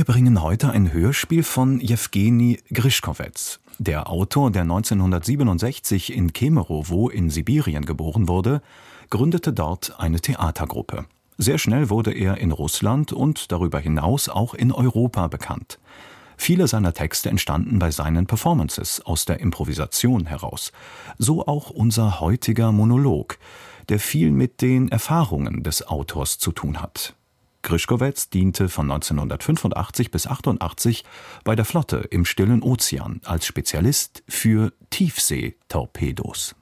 Wir bringen heute ein Hörspiel von Jewgeni Grischkowetz. Der Autor, der 1967 in Kemerowo in Sibirien geboren wurde, gründete dort eine Theatergruppe. Sehr schnell wurde er in Russland und darüber hinaus auch in Europa bekannt. Viele seiner Texte entstanden bei seinen Performances aus der Improvisation heraus. So auch unser heutiger Monolog, der viel mit den Erfahrungen des Autors zu tun hat. Grischkowetz diente von 1985 bis 1988 bei der Flotte im Stillen Ozean als Spezialist für Tiefseetorpedos.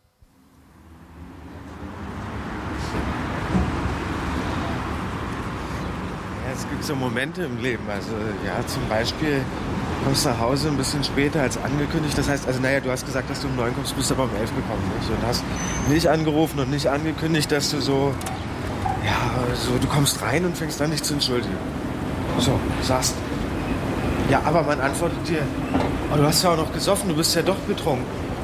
Es gibt so Momente im Leben, also ja, zum Beispiel kommst du nach Hause ein bisschen später als angekündigt. Das heißt, du hast gesagt, dass du um 9 kommst, bist aber um 11 gekommen, nicht? Und hast nicht angerufen und nicht angekündigt, dass du du kommst rein und fängst an, dich zu entschuldigen. So, sagst, ja, aber man antwortet dir, oh, du hast ja auch noch gesoffen, du bist ja doch betrunken.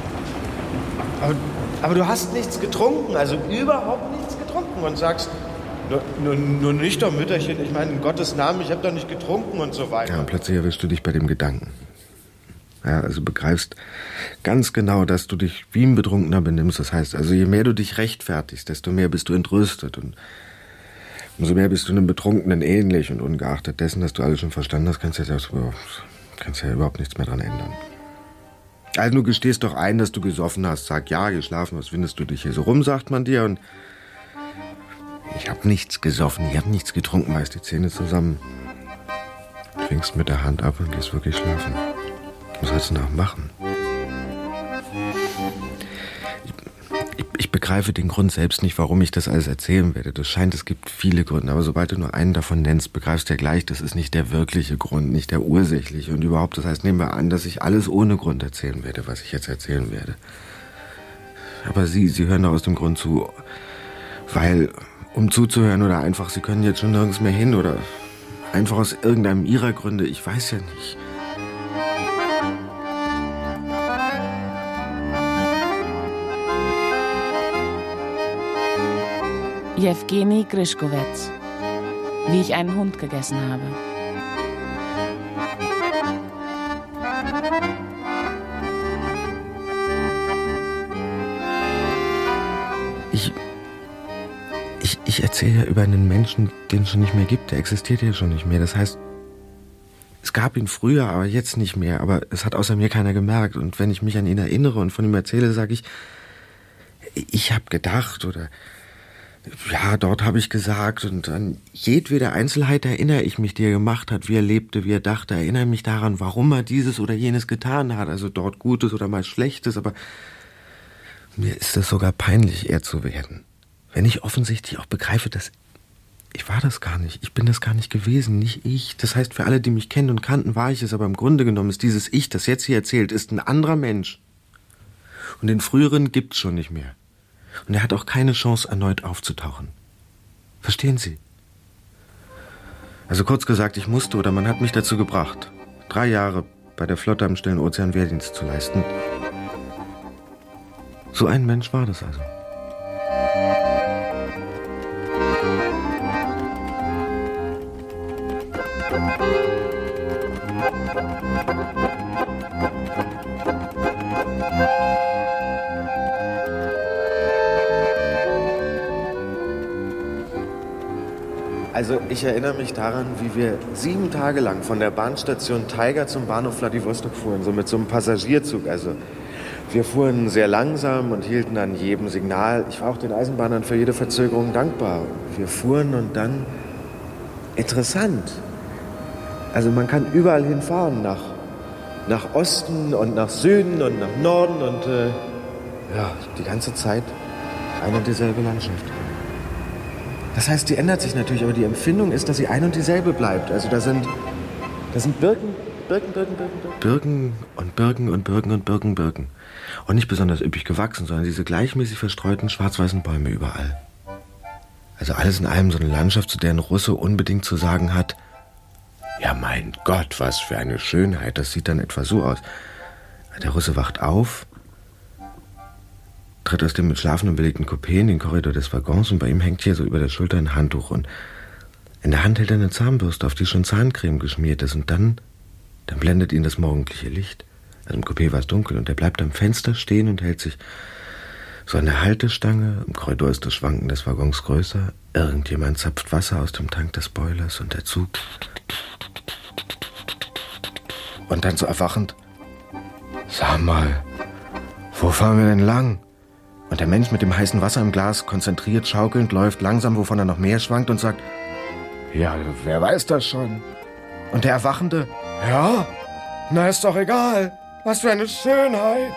Aber du hast nichts getrunken, also überhaupt nichts getrunken und sagst, nur nicht doch, Mütterchen, ich meine, in Gottes Namen, ich habe doch nicht getrunken und so weiter. Ja, und plötzlich erwischst du dich bei dem Gedanken. Ja, also begreifst ganz genau, dass du dich wie ein Betrunkener benimmst. Das heißt, also je mehr du dich rechtfertigst, desto mehr bist du entrüstet und umso mehr bist du einem Betrunkenen ähnlich. Und ungeachtet dessen, dass du alles schon verstanden hast, kannst du ja überhaupt nichts mehr dran ändern. Also du gestehst doch ein, dass du gesoffen hast. Sag ja, geschlafen, was findest du dich hier so rum, sagt man dir. Und ich habe nichts gesoffen, ich habe nichts getrunken, reißt die Zähne zusammen. Fängst mit der Hand ab und gehst wirklich schlafen. Was sollst du noch machen? Ich begreife den Grund selbst nicht, warum ich das alles erzählen werde. Das scheint, es gibt viele Gründe, aber sobald du nur einen davon nennst, begreifst du ja gleich, das ist nicht der wirkliche Grund, nicht der ursächliche und überhaupt. Das heißt, nehmen wir an, dass ich alles ohne Grund erzählen werde, was ich jetzt erzählen werde. Aber Sie hören da aus dem Grund zu, weil, um zuzuhören oder einfach, Sie können jetzt schon nirgends mehr hin oder einfach aus irgendeinem Ihrer Gründe, ich weiß ja nicht. Jewgeni Grischkowetz. Wie ich einen Hund gegessen habe. Ich erzähle ja über einen Menschen, den es schon nicht mehr gibt. Der existiert ja schon nicht mehr. Das heißt, es gab ihn früher, aber jetzt nicht mehr. Aber es hat außer mir keiner gemerkt. Und wenn ich mich an ihn erinnere und von ihm erzähle, sage ich habe gedacht oder ja, dort habe ich gesagt. Und an jedwede Einzelheit erinnere ich mich, die er gemacht hat, wie er lebte, wie er dachte. Erinnere mich daran, warum er dieses oder jenes getan hat. Also dort Gutes oder mal Schlechtes. Aber mir ist es sogar peinlich, er zu werden. Wenn ich offensichtlich auch begreife, dass ich war das gar nicht. Ich bin das gar nicht gewesen, nicht ich. Das heißt, für alle, die mich kennen und kannten, war ich es. Aber im Grunde genommen ist dieses Ich, das jetzt hier erzählt, ist ein anderer Mensch. Und den früheren gibt's schon nicht mehr. Und er hat auch keine Chance, erneut aufzutauchen. Verstehen Sie? Also kurz gesagt, ich musste oder man hat mich dazu gebracht, 3 Jahre bei der Flotte am Stillen Ozean Wehrdienst zu leisten. So ein Mensch war das also. Also ich erinnere mich daran, wie wir 7 Tage lang von der Bahnstation Taiga zum Bahnhof Wladiwostok fuhren, so mit so einem Passagierzug. Also wir fuhren sehr langsam und hielten an jedem Signal. Ich war auch den Eisenbahnern für jede Verzögerung dankbar. Wir fuhren und dann interessant. Also man kann überall hinfahren, nach Osten und nach Süden und nach Norden und die ganze Zeit eine und dieselbe Landschaft. Das heißt, die ändert sich natürlich, aber die Empfindung ist, dass sie ein und dieselbe bleibt. Also da sind Birken. Birken und Birken und Birken und Birken, Birken. Und nicht besonders üppig gewachsen, sondern diese gleichmäßig verstreuten schwarz-weißen Bäume überall. Also alles in allem so eine Landschaft, zu der ein Russe unbedingt zu sagen hat, ja mein Gott, was für eine Schönheit, das sieht dann etwa so aus. Der Russe wacht auf, tritt aus dem mit Schlafenden belegten Coupé in den Korridor des Waggons und bei ihm hängt hier so über der Schulter ein Handtuch und In der Hand hält er eine Zahnbürste, auf die schon Zahncreme geschmiert ist. Und dann blendet ihn das morgendliche Licht. Also im Coupé war es dunkel und er bleibt am Fenster stehen und hält sich so an der Haltestange. Im Korridor ist das Schwanken des Waggons größer. Irgendjemand zapft Wasser aus dem Tank des Boilers und der Zug. Und dann so erwachend: Sag mal, wo fahren wir denn lang? Und der Mensch mit dem heißen Wasser im Glas, konzentriert, schaukelnd, läuft langsam, wovon er noch mehr schwankt und sagt: Ja, wer weiß das schon? Und der Erwachende: Ja, na ist doch egal. Was für eine Schönheit.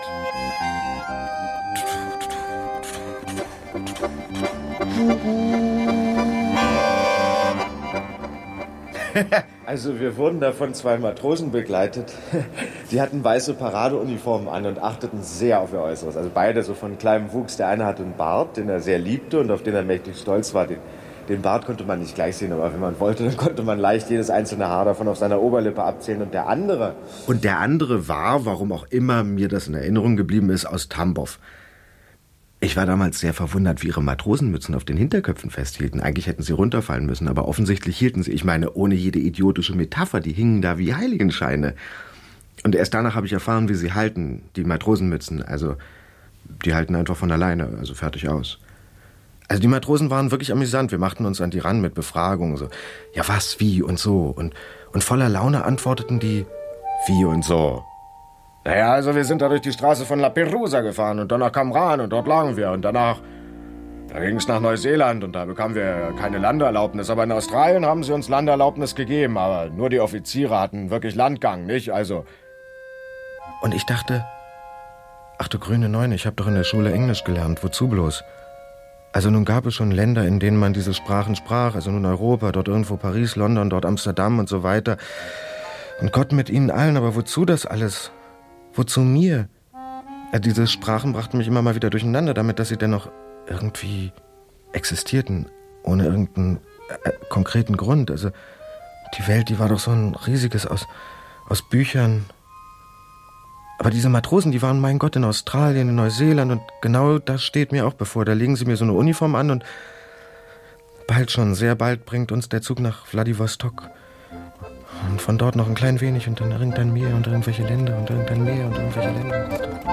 Also wir wurden da von 2 Matrosen begleitet. Die hatten weiße Paradeuniformen an und achteten sehr auf ihr Äußeres. Also beide so von kleinem Wuchs. Der eine hatte einen Bart, den er sehr liebte und auf den er mächtig stolz war. Den Bart konnte man nicht gleich sehen, aber wenn man wollte, dann konnte man leicht jedes einzelne Haar davon auf seiner Oberlippe abzählen. Und der andere war, warum auch immer mir das in Erinnerung geblieben ist, aus Tambov. Ich war damals sehr verwundert, wie ihre Matrosenmützen auf den Hinterköpfen festhielten. Eigentlich hätten sie runterfallen müssen, aber offensichtlich hielten sie. Ich meine, ohne jede idiotische Metapher, die hingen da wie Heiligenscheine. Und erst danach habe ich erfahren, wie sie halten, die Matrosenmützen. Also, die halten einfach von alleine, also fertig aus. Also die Matrosen waren wirklich amüsant. Wir machten uns an die ran mit Befragungen. So, ja was, wie und so. Und voller Laune antworteten die: Wie und so? Naja, also wir sind da durch die Straße von La Perouse gefahren und dann nach Camran und dort lagen wir. Und da ging es nach Neuseeland und da bekamen wir keine Landeerlaubnis. Aber in Australien haben sie uns Landeerlaubnis gegeben. Aber nur die Offiziere hatten wirklich Landgang, nicht? Also. Und ich dachte: Ach du grüne Neune, ich habe doch in der Schule Englisch gelernt. Wozu bloß? Also nun gab es schon Länder, in denen man diese Sprachen sprach, also nun Europa, dort irgendwo Paris, London, dort Amsterdam und so weiter. Und Gott mit ihnen allen, aber wozu das alles? Wozu mir? Diese Sprachen brachten mich immer mal wieder durcheinander, damit, dass sie dennoch irgendwie existierten, ohne irgendeinen konkreten Grund. Also die Welt, die war doch so ein riesiges aus Büchern. Aber diese Matrosen, die waren, mein Gott, in Australien, in Neuseeland und genau das steht mir auch bevor. Da legen sie mir so eine Uniform an und sehr bald bringt uns der Zug nach Wladiwostok. Und von dort noch ein klein wenig und dann irgendein Meer und irgendwelche Länder und irgendein Meer und irgendwelche Länder.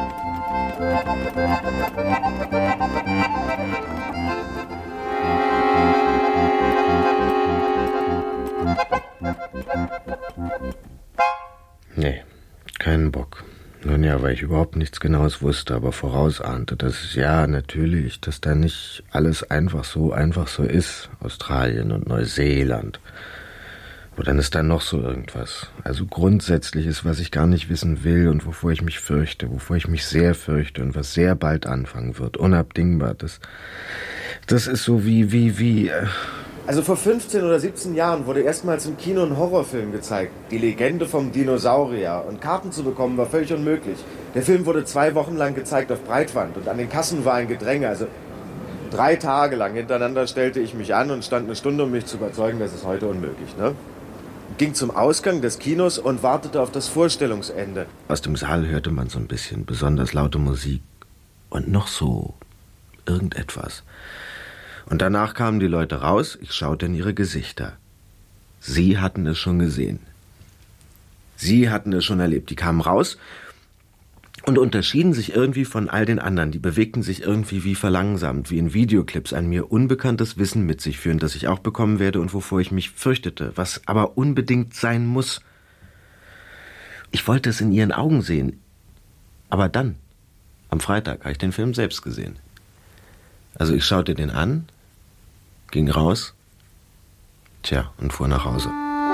Nee, keinen Bock. Nun ja, weil ich überhaupt nichts Genaues wusste, aber vorausahnte, dass ja, natürlich, dass da nicht alles einfach so ist. Australien und Neuseeland. Oder dann ist da noch so irgendwas. Also Grundsätzliches, was ich gar nicht wissen will und wovor ich mich fürchte, wovor ich mich sehr fürchte und was sehr bald anfangen wird. Unabdingbar. Das ist so wie. Also vor 15 oder 17 Jahren wurde erstmals im Kino ein Horrorfilm gezeigt. Die Legende vom Dinosaurier. Und Karten zu bekommen war völlig unmöglich. Der Film wurde 2 Wochen lang gezeigt auf Breitwand. Und an den Kassen war ein Gedränge. Also 3 Tage lang hintereinander stellte ich mich an und stand eine Stunde, um mich zu überzeugen, das ist heute unmöglich, ne? Ging zum Ausgang des Kinos und wartete auf das Vorstellungsende. Aus dem Saal hörte man so ein bisschen besonders laute Musik. Und noch so irgendetwas. Und danach kamen die Leute raus, ich schaute in ihre Gesichter. Sie hatten es schon gesehen. Sie hatten es schon erlebt. Die kamen raus und unterschieden sich irgendwie von all den anderen. Die bewegten sich irgendwie wie verlangsamt, wie in Videoclips, ein mir unbekanntes Wissen mit sich führen, das ich auch bekommen werde und wovor ich mich fürchtete, was aber unbedingt sein muss. Ich wollte es in ihren Augen sehen. Aber dann, am Freitag, habe ich den Film selbst gesehen. Also ich schaute den an, ging raus, und fuhr nach Hause.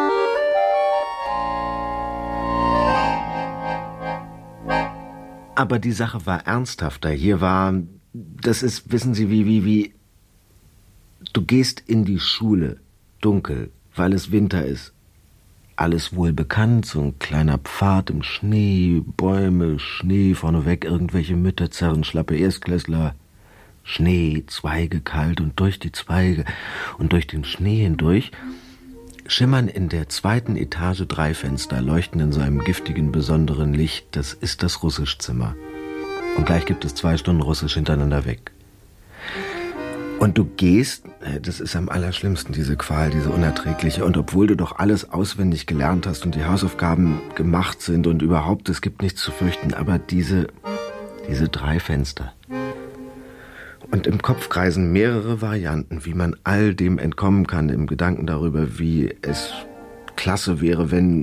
Aber die Sache war ernsthafter. Das ist, wissen Sie, wie, du gehst in die Schule, dunkel, weil es Winter ist. Alles wohl bekannt, so ein kleiner Pfad im Schnee, Bäume, Schnee, vorneweg irgendwelche Mütter zerren, schlappe Erstklässler. Schnee, Zweige kalt und durch die Zweige und durch den Schnee hindurch schimmern in der 2. Etage 3 Fenster, leuchten in seinem giftigen, besonderen Licht. Das ist das Russischzimmer. Und gleich gibt es 2 Stunden Russisch hintereinander weg. Und du gehst, das ist am allerschlimmsten, diese Qual, diese unerträgliche. Und obwohl du doch alles auswendig gelernt hast und die Hausaufgaben gemacht sind und überhaupt, es gibt nichts zu fürchten, aber diese 3 Fenster. Und im Kopf kreisen mehrere Varianten, wie man all dem entkommen kann, im Gedanken darüber, wie es klasse wäre,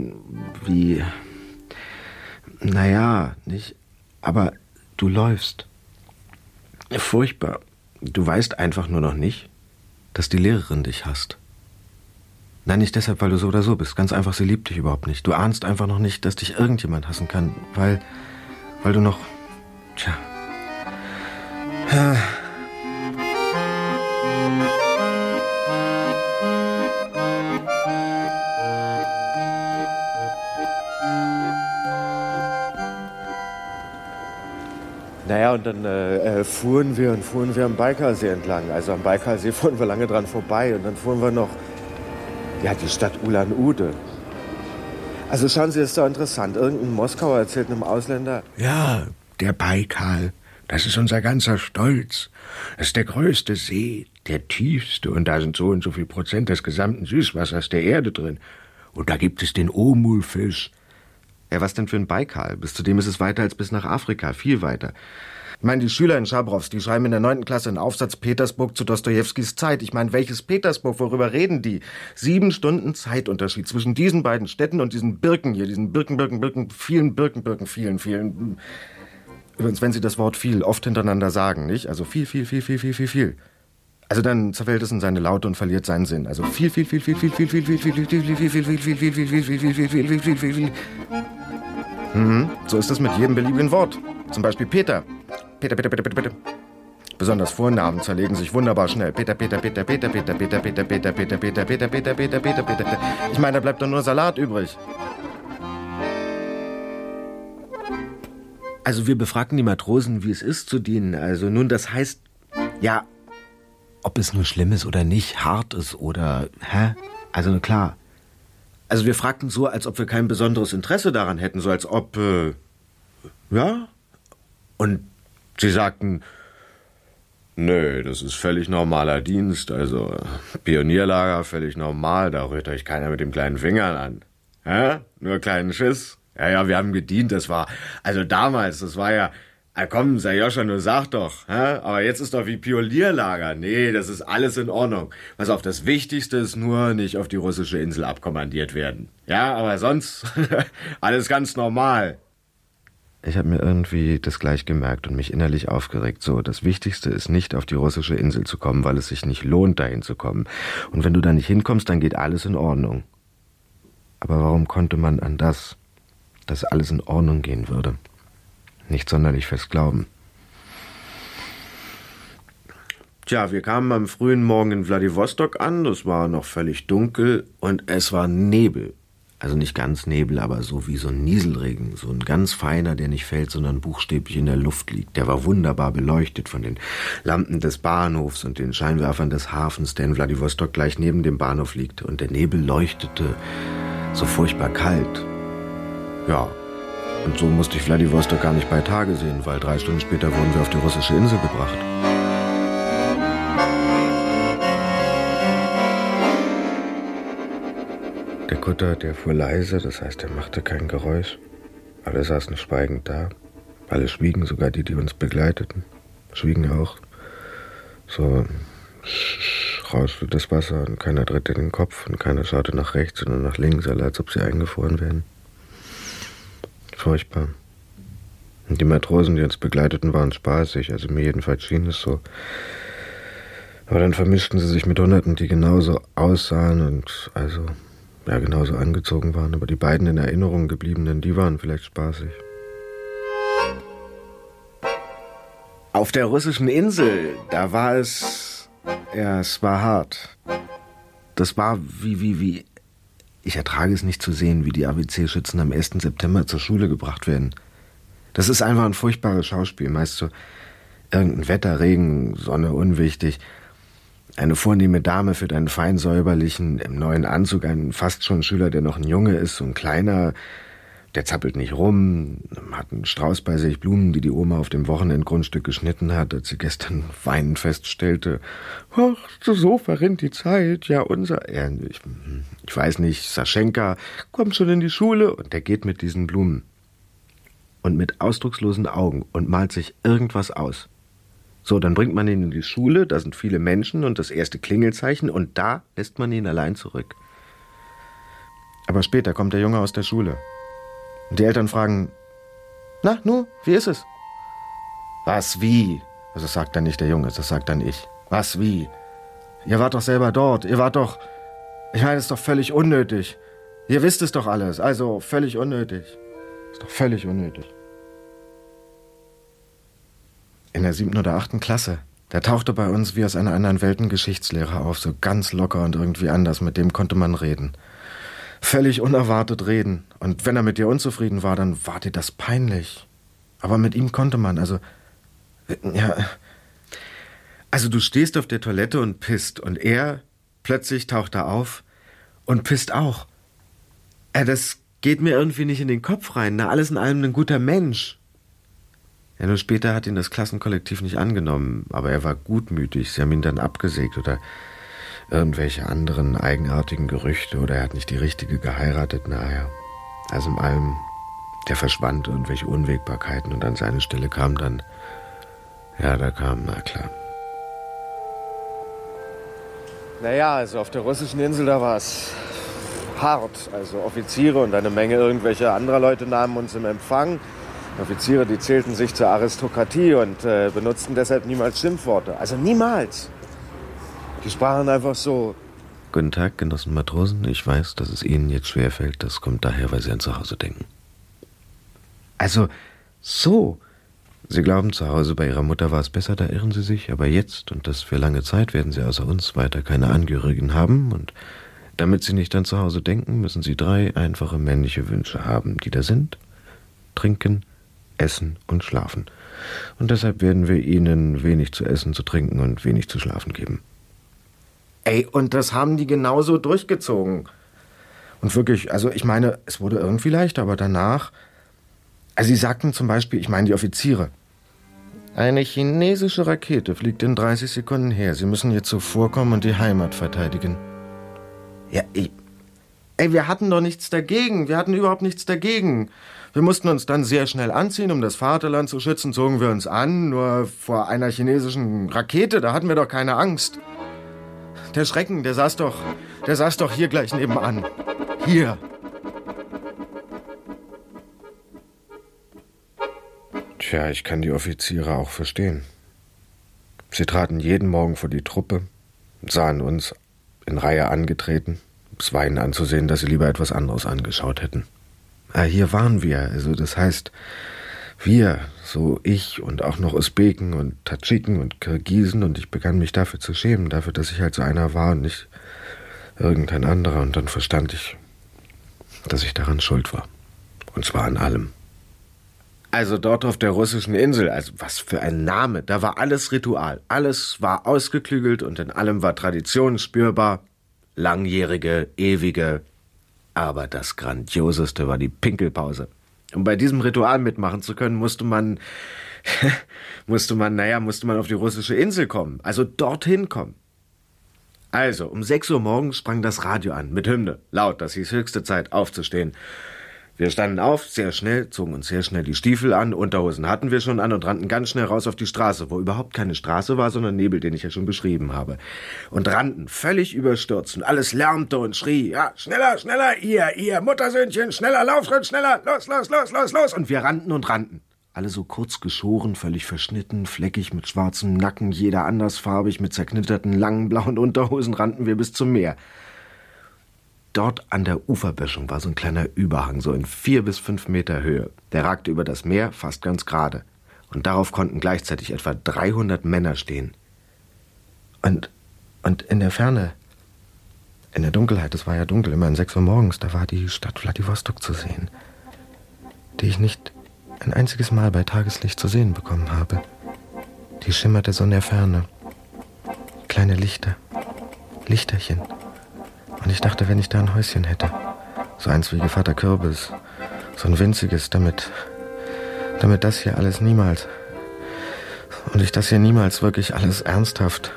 nicht, aber du läufst. Furchtbar. Du weißt einfach nur noch nicht, dass die Lehrerin dich hasst. Nein, nicht deshalb, weil du so oder so bist. Ganz einfach, sie liebt dich überhaupt nicht. Du ahnst einfach noch nicht, dass dich irgendjemand hassen kann, weil du noch... Naja, und dann fuhren wir am Baikalsee entlang. Also am Baikalsee fuhren wir lange dran vorbei. Und dann fuhren wir noch, die Stadt Ulan-Ude. Also schauen Sie, das ist doch interessant. Irgendein Moskauer erzählt einem Ausländer... Ja, der Baikal, das ist unser ganzer Stolz. Das ist der größte See, der tiefste. Und da sind so und so viel Prozent des gesamten Süßwassers der Erde drin. Und da gibt es den Omulfisch. Ja, was denn für ein Baikal? Bis zu dem ist es weiter als bis nach Afrika, viel weiter. Ich meine, die Schüler in Schabrows, die schreiben in der 9. Klasse einen Aufsatz Petersburg zu Dostojewskis Zeit. Ich meine, welches Petersburg, worüber reden die? 7 Stunden Zeitunterschied zwischen diesen beiden Städten und diesen Birken hier, diesen vielen Birken, vielen. Übrigens, wenn Sie das Wort viel oft hintereinander sagen, nicht? Also viel. Also dann zerfällt es in seine Laute und verliert seinen Sinn. Also viel. So ist es mit jedem beliebigen Wort. Zum Beispiel Peter. Peter. Besonders Vornamen zerlegen sich wunderbar schnell. Peter. Ich meine, da bleibt doch nur Salat übrig. Also wir befragten die Matrosen, wie es ist zu dienen. Also nun, das heißt, ja, ob es nur schlimm ist oder nicht, hart ist oder, Also klar. Also wir fragten so, als ob wir kein besonderes Interesse daran hätten, so als ob, ja. Und sie sagten, nö, das ist völlig normaler Dienst, also Pionierlager, völlig normal, da rührt euch keiner mit dem kleinen Finger an. Nur kleinen Schiss. Ja, wir haben gedient, das war, also damals, das war ja, komm, Sajoscha, nur sag doch, aber jetzt ist doch wie Pionierlager. Nee, das ist alles in Ordnung. Pass auf, das Wichtigste ist nur, nicht auf die russische Insel abkommandiert werden. Ja, aber sonst, alles ganz normal. Ich habe mir irgendwie das gleich gemerkt und mich innerlich aufgeregt. So, das Wichtigste ist nicht auf die russische Insel zu kommen, weil es sich nicht lohnt, dahin zu kommen. Und wenn du da nicht hinkommst, dann geht alles in Ordnung. Aber warum konnte man an das, dass alles in Ordnung gehen würde, nicht sonderlich fest glauben? Tja, wir kamen am frühen Morgen in Wladiwostok an, es war noch völlig dunkel und es war Nebel. Also nicht ganz Nebel, aber so wie so ein Nieselregen, so ein ganz feiner, der nicht fällt, sondern buchstäblich in der Luft liegt. Der war wunderbar beleuchtet von den Lampen des Bahnhofs und den Scheinwerfern des Hafens, der in Wladiwostok gleich neben dem Bahnhof liegt. Und der Nebel leuchtete so furchtbar kalt. Ja, und so musste ich Wladiwostok gar nicht bei Tage sehen, weil 3 Stunden später wurden wir auf die russische Insel gebracht. Der Kutter, der fuhr leise, das heißt, er machte kein Geräusch. Alle saßen schweigend da. Alle schwiegen, sogar die uns begleiteten. Schwiegen auch. So rauschte das Wasser und keiner drehte den Kopf und keiner schaute nach rechts, sondern nach links, alle als ob sie eingefroren wären. Furchtbar. Und die Matrosen, die uns begleiteten, waren spaßig, also mir jedenfalls schien es so. Aber dann vermischten sie sich mit Hunderten, die genauso aussahen und genauso angezogen waren. Aber die beiden in Erinnerung gebliebenen, die waren vielleicht spaßig. Auf der russischen Insel, da war es war hart. Das war wie ich ertrage es nicht zu sehen, wie die ABC-Schützen am 1. September zur Schule gebracht werden. Das ist einfach ein furchtbares Schauspiel. Meist so irgendein Wetter, Regen, Sonne, unwichtig. Eine vornehme Dame führt einen fein säuberlichen, im neuen Anzug, einen fast schon Schüler, der noch ein Junge ist, so ein kleiner, der zappelt nicht rum, hat einen Strauß bei sich, Blumen, die Oma auf dem Wochenendgrundstück geschnitten hat, als sie gestern weinend feststellte, ach, so verrinnt die Zeit, ja, ich weiß nicht, Saschenka kommt schon in die Schule und der geht mit diesen Blumen und mit ausdruckslosen Augen und malt sich irgendwas aus. So, dann bringt man ihn in die Schule, da sind viele Menschen und das erste Klingelzeichen und da lässt man ihn allein zurück. Aber später kommt der Junge aus der Schule. Und die Eltern fragen, na, nu, wie ist es? Was, wie? Das sagt dann nicht der Junge, das sagt dann ich. Was, wie? Ihr wart doch selber dort, ich meine, es ist doch völlig unnötig. Ihr wisst es doch alles, also völlig unnötig. Ist doch völlig unnötig. In der 7. oder 8. Klasse, da tauchte bei uns wie aus einer anderen Welt ein Geschichtslehrer auf, so ganz locker und irgendwie anders, mit dem konnte man reden. Völlig unerwartet reden. Und wenn er mit dir unzufrieden war, dann war dir das peinlich. Aber mit ihm konnte man, also du stehst auf der Toilette und pisst und er plötzlich taucht da auf und pisst auch. Das geht mir irgendwie nicht in den Kopf rein. Na, alles in allem ein guter Mensch. Ja, nur später hat ihn das Klassenkollektiv nicht angenommen, aber er war gutmütig. Sie haben ihn dann abgesägt oder irgendwelche anderen eigenartigen Gerüchte oder er hat nicht die Richtige geheiratet. Naja, also in allem, der verschwand, irgendwelche Unwägbarkeiten und an seine Stelle kam dann, na klar. Naja, also auf der russischen Insel, da war es hart. Also Offiziere und eine Menge irgendwelcher anderer Leute nahmen uns im Empfang. Offiziere, die zählten sich zur Aristokratie und benutzten deshalb niemals Schimpfworte. Also niemals. Die sprachen einfach so. Guten Tag, Genossen Matrosen. Ich weiß, dass es Ihnen jetzt schwerfällt. Das kommt daher, weil Sie an zu Hause denken. Also, so. Sie glauben, zu Hause bei Ihrer Mutter war es besser, da irren Sie sich. Aber jetzt, und das für lange Zeit, werden Sie außer uns weiter keine Angehörigen haben. Und damit Sie nicht an zu Hause denken, müssen Sie 3 einfache männliche Wünsche haben, die da sind: Trinken, Essen und Schlafen. Und deshalb werden wir Ihnen wenig zu essen, zu trinken und wenig zu schlafen geben. Und das haben die genauso durchgezogen. Und wirklich, also ich meine, es wurde irgendwie leichter, aber danach, also sie sagten zum Beispiel, ich meine die Offiziere, eine chinesische Rakete fliegt in 30 Sekunden her. Sie müssen jetzt zuvorkommen und die Heimat verteidigen. Ja, wir hatten doch nichts dagegen. Wir hatten überhaupt nichts dagegen. Wir mussten uns dann sehr schnell anziehen, um das Vaterland zu schützen, zogen wir uns an. Nur vor einer chinesischen Rakete, da hatten wir doch keine Angst. Der Schrecken, der saß doch hier gleich nebenan. Hier. Tja, ich kann die Offiziere auch verstehen. Sie traten jeden Morgen vor die Truppe, sahen uns in Reihe angetreten. Es war ihnen anzusehen, dass sie lieber etwas anderes angeschaut hätten. Hier waren wir, also das heißt, wir, so ich und auch noch Usbeken und Tadschiken und Kirgisen, und ich begann mich dafür zu schämen, dafür, dass ich halt so einer war und nicht irgendein anderer. Und dann verstand ich, dass ich daran schuld war. Und zwar an allem. Also dort auf der russischen Insel, also was für ein Name, da war alles Ritual, alles war ausgeklügelt und in allem war Tradition spürbar, langjährige, ewige, aber das Grandioseste war die Pinkelpause. Um bei diesem Ritual mitmachen zu können, musste man auf die russische Insel kommen, also dorthin kommen. Also, um 6 Uhr morgens sprang das Radio an, mit Hymne, laut, das hieß höchste Zeit, aufzustehen. Wir standen auf, sehr schnell, zogen uns sehr schnell die Stiefel an, Unterhosen hatten wir schon an und rannten ganz schnell raus auf die Straße, wo überhaupt keine Straße war, sondern Nebel, den ich ja schon beschrieben habe. Und rannten, völlig überstürzt, und alles lärmte und schrie, ja, schneller, schneller, ihr Muttersöhnchen, schneller, Laufschritt, schneller, los. Und wir rannten und rannten. Alle so kurz geschoren, völlig verschnitten, fleckig mit schwarzem Nacken, jeder andersfarbig, mit zerknitterten, langen, blauen Unterhosen rannten wir bis zum Meer. Dort an der Uferböschung war so ein kleiner Überhang, so in 4 bis 5 Meter Höhe. Der ragte über das Meer fast ganz gerade. Und darauf konnten gleichzeitig etwa 300 Männer stehen. Und in der Ferne, in der Dunkelheit, es war ja dunkel, immer um 6 Uhr morgens, da war die Stadt Wladiwostok zu sehen, die ich nicht ein einziges Mal bei Tageslicht zu sehen bekommen habe. Die schimmerte so in der Ferne. Kleine Lichterchen. Und ich dachte, wenn ich da ein Häuschen hätte, so eins wie Gevatter Kürbis So ein winziges, damit das hier alles niemals... Und ich das hier niemals wirklich alles ernsthaft...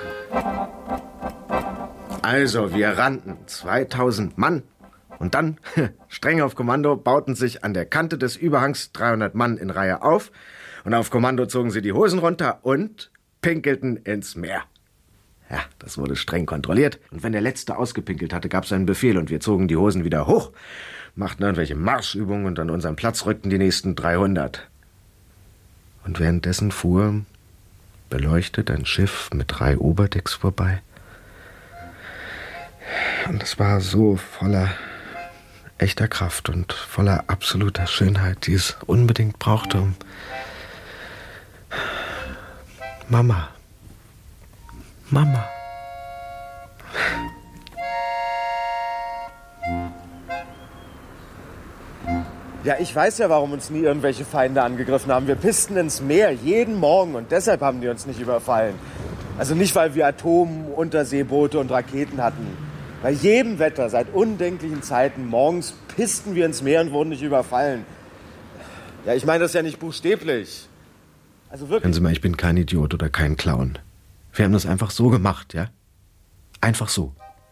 Also, wir rannten 2000 Mann und dann, streng auf Kommando, bauten sich an der Kante des Überhangs 300 Mann in Reihe auf und auf Kommando zogen sie die Hosen runter und pinkelten ins Meer. Ja, das wurde streng kontrolliert und wenn der Letzte ausgepinkelt hatte, gab es einen Befehl und wir zogen die Hosen wieder hoch, machten irgendwelche Marschübungen und an unseren Platz rückten die nächsten 300. Und währenddessen fuhr, beleuchtet, ein Schiff mit 3 Oberdecks vorbei. Und es war so voller echter Kraft und voller absoluter Schönheit, die es unbedingt brauchte, um Mama. Ja, ich weiß ja, warum uns nie irgendwelche Feinde angegriffen haben. Wir pissten ins Meer jeden Morgen und deshalb haben die uns nicht überfallen. Also nicht, weil wir Unterseeboote und Raketen hatten. Bei jedem Wetter, seit undenklichen Zeiten, morgens pissten wir ins Meer und wurden nicht überfallen. Ja, ich meine das ja nicht buchstäblich. Also wirklich. Hören Sie mal, ich bin kein Idiot oder kein Clown. Wir haben das einfach so gemacht, ja? Einfach so.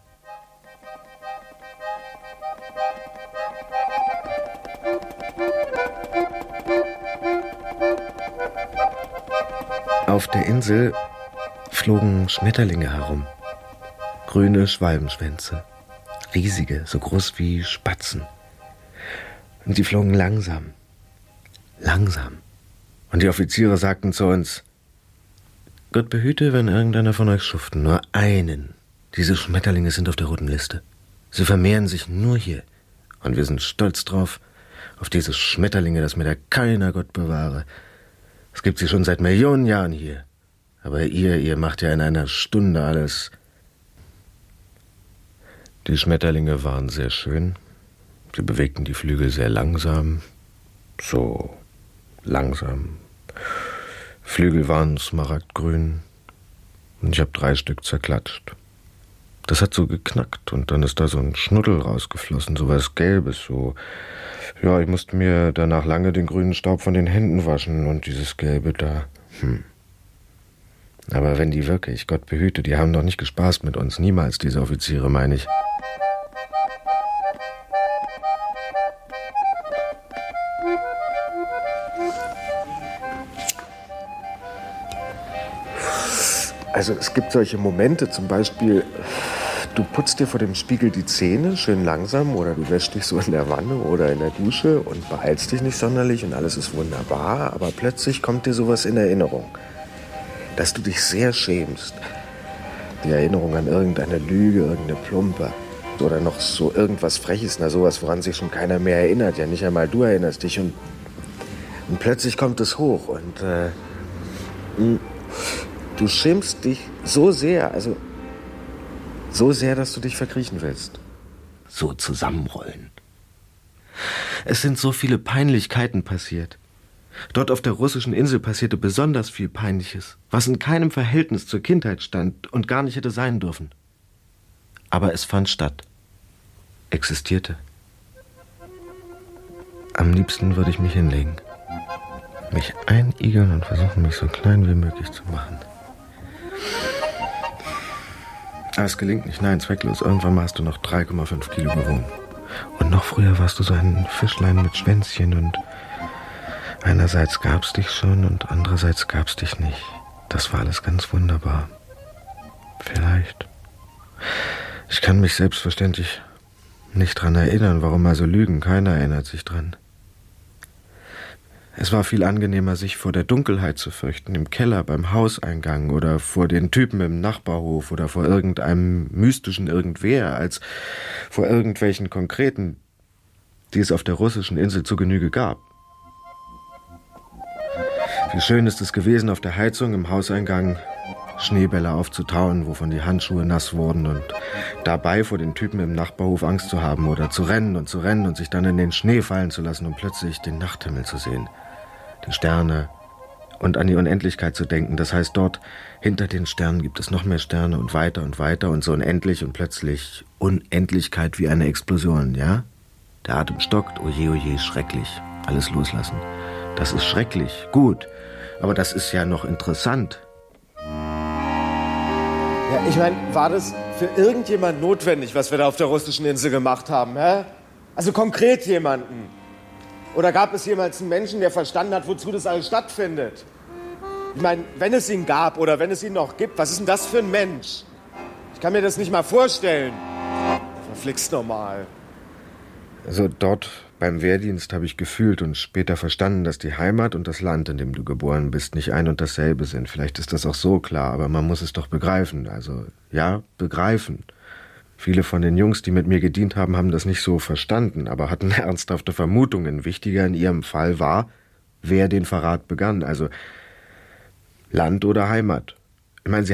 Auf der Insel flogen Schmetterlinge herum. Grüne Schwalbenschwänze. Riesige, so groß wie Spatzen. Und die flogen langsam. Langsam. Und die Offiziere sagten zu uns: Gott behüte, wenn irgendeiner von euch schuften. Nur einen. Diese Schmetterlinge sind auf der roten Liste. Sie vermehren sich nur hier. Und wir sind stolz drauf, auf diese Schmetterlinge, dass mir da keiner Gott bewahre. Es gibt sie schon seit Millionen Jahren hier. Aber ihr macht ja in einer Stunde alles. Die Schmetterlinge waren sehr schön. Sie bewegten die Flügel sehr langsam. So langsam. Flügel waren smaragdgrün. Und ich habe 3 Stück zerklatscht. Das hat so geknackt und dann ist da so ein Schnuddel rausgeflossen, so was Gelbes, so. Ja, ich musste mir danach lange den grünen Staub von den Händen waschen und dieses Gelbe da. Aber wenn die wirklich, Gott behüte, die haben doch nicht gespaßt mit uns, niemals, diese Offiziere, meine ich. Also es gibt solche Momente, zum Beispiel, du putzt dir vor dem Spiegel die Zähne schön langsam oder du wäschst dich so in der Wanne oder in der Dusche und beeilst dich nicht sonderlich und alles ist wunderbar, aber plötzlich kommt dir sowas in Erinnerung, dass du dich sehr schämst. Die Erinnerung an irgendeine Lüge, irgendeine Plumpe oder noch so irgendwas Freches, sowas, woran sich schon keiner mehr erinnert, ja nicht einmal du erinnerst dich und plötzlich kommt es hoch und du schämst dich so sehr, also so sehr, dass du dich verkriechen willst. So zusammenrollen. Es sind so viele Peinlichkeiten passiert. Dort auf der russischen Insel passierte besonders viel Peinliches, was in keinem Verhältnis zur Kindheit stand und gar nicht hätte sein dürfen. Aber es fand statt. Existierte. Am liebsten würde ich mich hinlegen. Mich einigeln und versuchen, mich so klein wie möglich zu machen. Aber es gelingt nicht, nein, zwecklos. Irgendwann hast du noch 3,5 Kilo gewogen. Und noch früher warst du so ein Fischlein mit Schwänzchen und einerseits gab's dich schon und andererseits gab's dich nicht. Das war alles ganz wunderbar. Vielleicht. Ich kann mich selbstverständlich nicht dran erinnern, warum also lügen. Keiner erinnert sich dran. Es war viel angenehmer, sich vor der Dunkelheit zu fürchten, im Keller, beim Hauseingang oder vor den Typen im Nachbarhof oder vor irgendeinem mystischen Irgendwer, als vor irgendwelchen konkreten, die es auf der russischen Insel zu Genüge gab. Wie schön ist es gewesen, auf der Heizung im Hauseingang Schneebälle aufzutauen, wovon die Handschuhe nass wurden und dabei vor den Typen im Nachbarhof Angst zu haben oder zu rennen und sich dann in den Schnee fallen zu lassen, um plötzlich den Nachthimmel zu sehen. Die Sterne und an die Unendlichkeit zu denken. Das heißt, dort hinter den Sternen gibt es noch mehr Sterne und weiter und so unendlich und plötzlich Unendlichkeit wie eine Explosion, ja? Der Atem stockt, oje, oje, schrecklich. Alles loslassen. Das ist schrecklich, gut. Aber das ist ja noch interessant. Ja, ich meine, war das für irgendjemand notwendig, was wir da auf der russischen Insel gemacht haben, hä? Also konkret jemanden? Oder gab es jemals einen Menschen, der verstanden hat, wozu das alles stattfindet? Ich meine, wenn es ihn gab oder wenn es ihn noch gibt, was ist denn das für ein Mensch? Ich kann mir das nicht mal vorstellen. Verflixt normal. Also dort beim Wehrdienst habe ich gefühlt und später verstanden, dass die Heimat und das Land, in dem du geboren bist, nicht ein und dasselbe sind. Vielleicht ist das auch so klar, aber man muss es doch begreifen. Also ja, begreifen. Viele von den Jungs, die mit mir gedient haben, haben das nicht so verstanden, aber hatten ernsthafte Vermutungen. Wichtiger in ihrem Fall war, wer den Verrat begann. Also Land oder Heimat. Ich meine,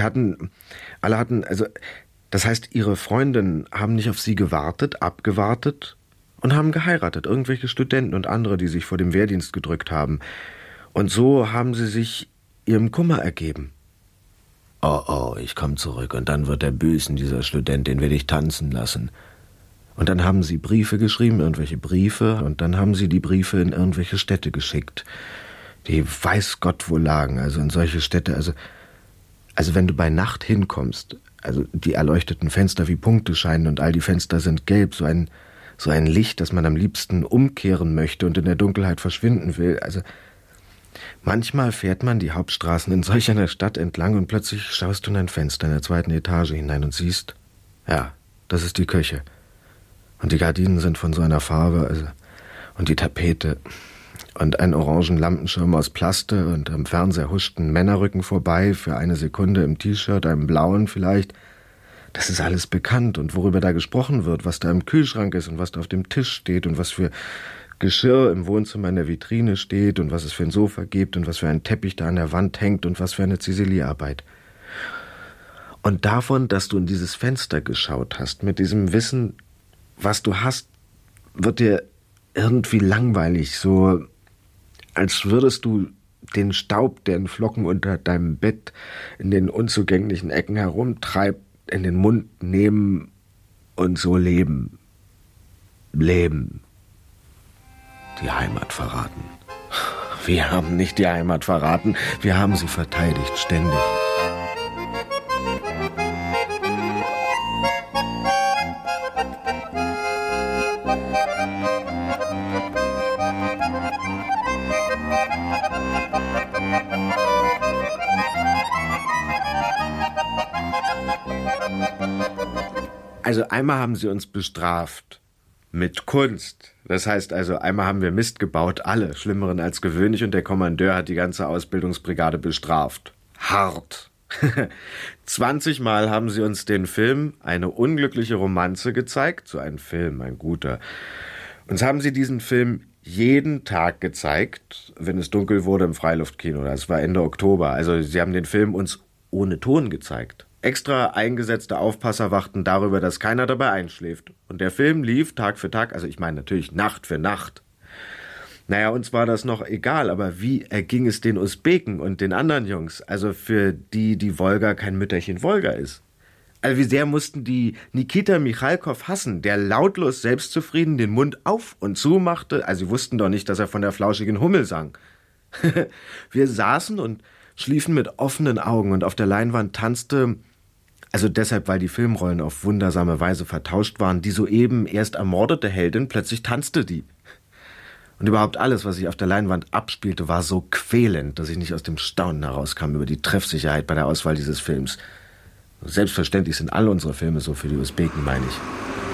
das heißt, ihre Freundinnen haben nicht auf sie gewartet, abgewartet und haben geheiratet. Irgendwelche Studenten und andere, die sich vor dem Wehrdienst gedrückt haben. Und so haben sie sich ihrem Kummer ergeben. Oh, ich komme zurück und dann wird der Büßen, dieser Student, den will ich tanzen lassen. Und dann haben sie Briefe geschrieben, irgendwelche Briefe, und dann haben sie die Briefe in irgendwelche Städte geschickt, die weiß Gott wo lagen, also in solche Städte, also wenn du bei Nacht hinkommst, also die erleuchteten Fenster wie Punkte scheinen und all die Fenster sind gelb, so ein Licht, das man am liebsten umkehren möchte und in der Dunkelheit verschwinden will, also manchmal fährt man die Hauptstraßen in solch einer Stadt entlang und plötzlich schaust du in ein Fenster in der 2. Etage hinein und siehst, ja, das ist die Küche. Und die Gardinen sind von so einer Farbe, also, und die Tapete und ein orangen Lampenschirm aus Plaste und am Fernseher huschten Männerrücken vorbei für eine Sekunde im T-Shirt, einem blauen vielleicht. Das ist alles bekannt und worüber da gesprochen wird, was da im Kühlschrank ist und was da auf dem Tisch steht und was für Geschirr im Wohnzimmer in der Vitrine steht und was es für ein Sofa gibt und was für ein Teppich da an der Wand hängt und was für eine Ziselierarbeit. Und davon, dass du in dieses Fenster geschaut hast, mit diesem Wissen, was du hast, wird dir irgendwie langweilig, so als würdest du den Staub, der in Flocken unter deinem Bett in den unzugänglichen Ecken herumtreibt, in den Mund nehmen und so leben. Leben. Die Heimat verraten. Wir haben nicht die Heimat verraten, wir haben sie verteidigt, ständig. Also einmal haben sie uns bestraft. Mit Kunst. Das heißt also, einmal haben wir Mist gebaut, alle, Schlimmeren als gewöhnlich, und der Kommandeur hat die ganze Ausbildungsbrigade bestraft. Hart. 20 Mal haben sie uns den Film Eine unglückliche Romanze gezeigt, so ein Film, ein guter. Uns haben sie diesen Film jeden Tag gezeigt, wenn es dunkel wurde im Freiluftkino. Das war Ende Oktober. Also sie haben den Film uns ohne Ton gezeigt. Extra eingesetzte Aufpasser wachten darüber, dass keiner dabei einschläft. Und der Film lief Tag für Tag, also ich meine natürlich Nacht für Nacht. Naja, uns war das noch egal, aber wie erging es den Usbeken und den anderen Jungs? Also für die Wolga kein Mütterchen Wolga ist. Also wie sehr mussten die Nikita Michalkov hassen, der lautlos selbstzufrieden den Mund auf und zu machte. Also sie wussten doch nicht, dass er von der flauschigen Hummel sang. Wir saßen und schliefen mit offenen Augen und auf der Leinwand tanzte, also deshalb, weil die Filmrollen auf wundersame Weise vertauscht waren, die soeben erst ermordete Heldin, plötzlich tanzte die. Und überhaupt alles, was sich auf der Leinwand abspielte, war so quälend, dass ich nicht aus dem Staunen herauskam über die Treffsicherheit bei der Auswahl dieses Films. Selbstverständlich sind alle unsere Filme so für die Usbeken, meine ich.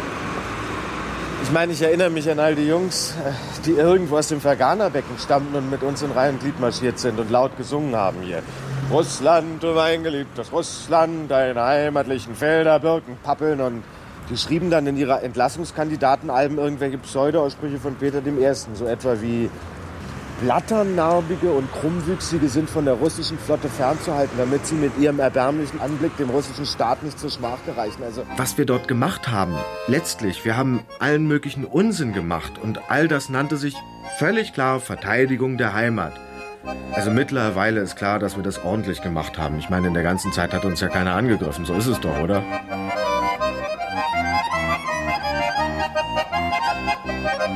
Ich meine, ich erinnere mich an all die Jungs, die irgendwo aus dem Fergana-Becken stammten und mit uns in Reihe und Glied marschiert sind und laut gesungen haben hier. Russland, du mein geliebtes Russland, deine heimatlichen Felder, Birken, Pappeln, und die schrieben dann in ihrer Entlassungskandidatenalben irgendwelche Pseudo-Aussprüche von Peter I., so etwa wie Blatternarbige und Krummwüchsige sind von der russischen Flotte fernzuhalten, damit sie mit ihrem erbärmlichen Anblick dem russischen Staat nicht zur Schmach gereichen. Also was wir dort gemacht haben, letztlich, wir haben allen möglichen Unsinn gemacht und all das nannte sich völlig klar Verteidigung der Heimat. Also mittlerweile ist klar, dass wir das ordentlich gemacht haben. Ich meine, in der ganzen Zeit hat uns ja keiner angegriffen, so ist es doch, oder?